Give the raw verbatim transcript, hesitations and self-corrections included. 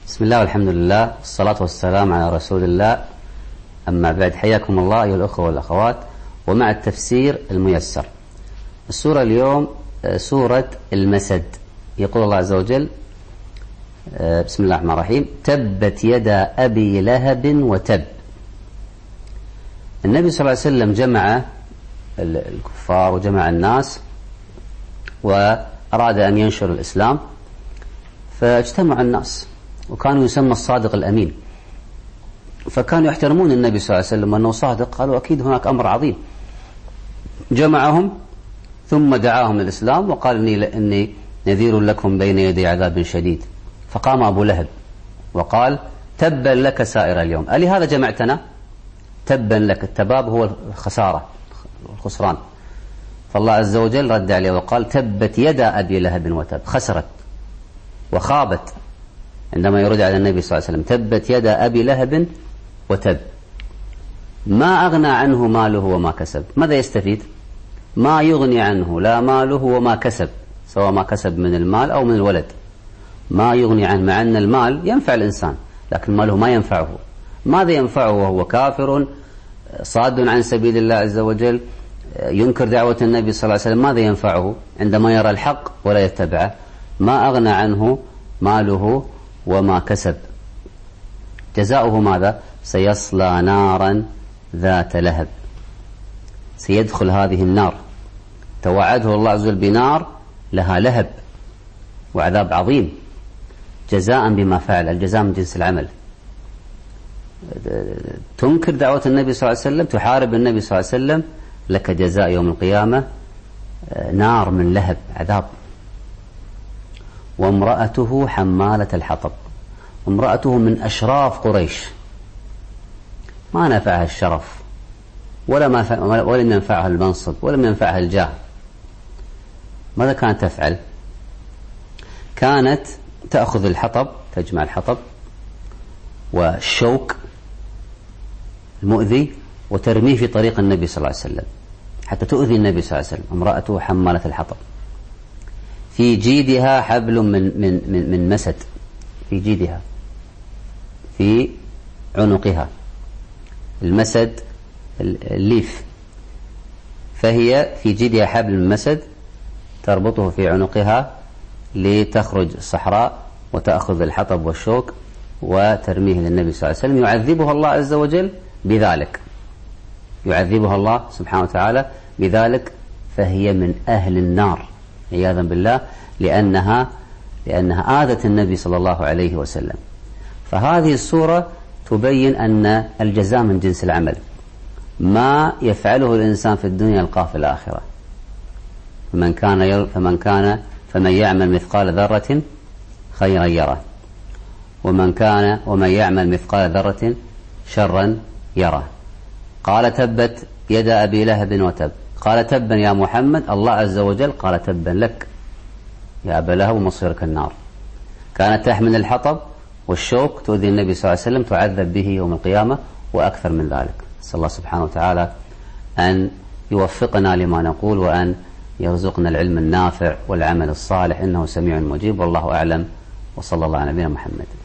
بسم الله والحمد لله والصلاة والسلام على رسول الله. أما بعد، حياكم الله أيها الأخوة والأخوات، ومع التفسير الميسر. السورة اليوم سورة المسد. يقول الله عز وجل: بسم الله الرحمن الرحيم: تبت يدا أبي لهب وتب. النبي صلى الله عليه وسلم جمع الكفار وجمع الناس وأراد أن ينشر الإسلام، فاجتمع الناس، وكانوا يسمى الصادق الأمين، فكانوا يحترمون النبي صلى الله عليه وسلم أنه صادق. قالوا أكيد هناك أمر عظيم. جمعهم ثم دعاهم للإسلام وقال: إني, إني نذير لكم بين يدي عذاب شديد. فقام أبو لهب وقال: تبا لك سائر اليوم، ألي هذا جمعتنا؟ تبا لك. التباب هو الخسارة، الخسران. فالله عز وجل رد عليه وقال: تبت يدا أبي لهب وتب. خسرت وخابت عندما يرد على النبي صلى الله عليه وسلم: تبت يدا أبي لهب وتب، ما أغنى عنه ماله وما كسب. ماذا يستفيد؟ ما يغني عنه لا ماله وما كسب، سواء ما كسب من المال أو من الولد، ما يغني عنه. مع أن المال ينفع الإنسان، لكن ماله ما ينفعه. ماذا ينفعه وهو كافر صاد عن سبيل الله عز وجل، ينكر دعوة النبي صلى الله عليه وسلم؟ ماذا ينفعه عندما يرى الحق ولا يتبعه؟ ما أغنى عنه ماله وما كسب. جزاؤه ماذا؟ سيصلى نارا ذات لهب. سيدخل هذه النار، توعده الله عز وجل بنار لها لهب وعذاب عظيم، جزاء بما فعل. الجزاء من جنس العمل. تنكر دعوة النبي صلى الله عليه وسلم، تحارب النبي صلى الله عليه وسلم، لك جزاء يوم القيامة نار من لهب، عذاب. وامرأته حمالة الحطب. امرأته من أشراف قريش، ما نفعها الشرف ولا ما ولم ينفعها المنصب ولم ينفعها الجاه. ماذا كانت تفعل؟ كانت تأخذ الحطب، تجمع الحطب والشوك المؤذي وترميه في طريق النبي صلى الله عليه وسلم حتى تؤذي النبي صلى الله عليه وسلم. امرأته حمالة الحطب. في جيدها حبل من من من, من مسد، في جيدها، في عنقها. المسد الليف، فهي في جيدها حبل من مسد تربطه في عنقها لتخرج الصحراء وتأخذ الحطب والشوك وترميه للنبي صلى الله عليه وسلم. يعذبها الله عز وجل بذلك، يعذبها الله سبحانه وتعالى بذلك، فهي من أهل النار عياذا بالله، لأنها لأنها آذت النبي صلى الله عليه وسلم. فهذه السورة تبين أن الجزاء من جنس العمل. ما يفعله الإنسان في الدنيا يلقاه في الآخرة. فمن كان يل... فمن كان فمن يعمل مثقال ذرة خيرا يره، ومن كان ومن يعمل مثقال ذرة شرا يره. قال: تبت يدا أبي لهب وتب. قال: تبا يا محمد. الله عز وجل قال: تبا لك يا أبا لهب ومصيرك النار. كانت تحمل الحطب والشوك تؤذي النبي صلى الله عليه وسلم، تعذب به يوم القيامة وأكثر من ذلك. نسأل الله سبحانه وتعالى أن يوفقنا لما نقول، وأن يرزقنا العلم النافع والعمل الصالح، إنه سميع مجيب. والله أعلم، وصلى الله على نبينا محمد.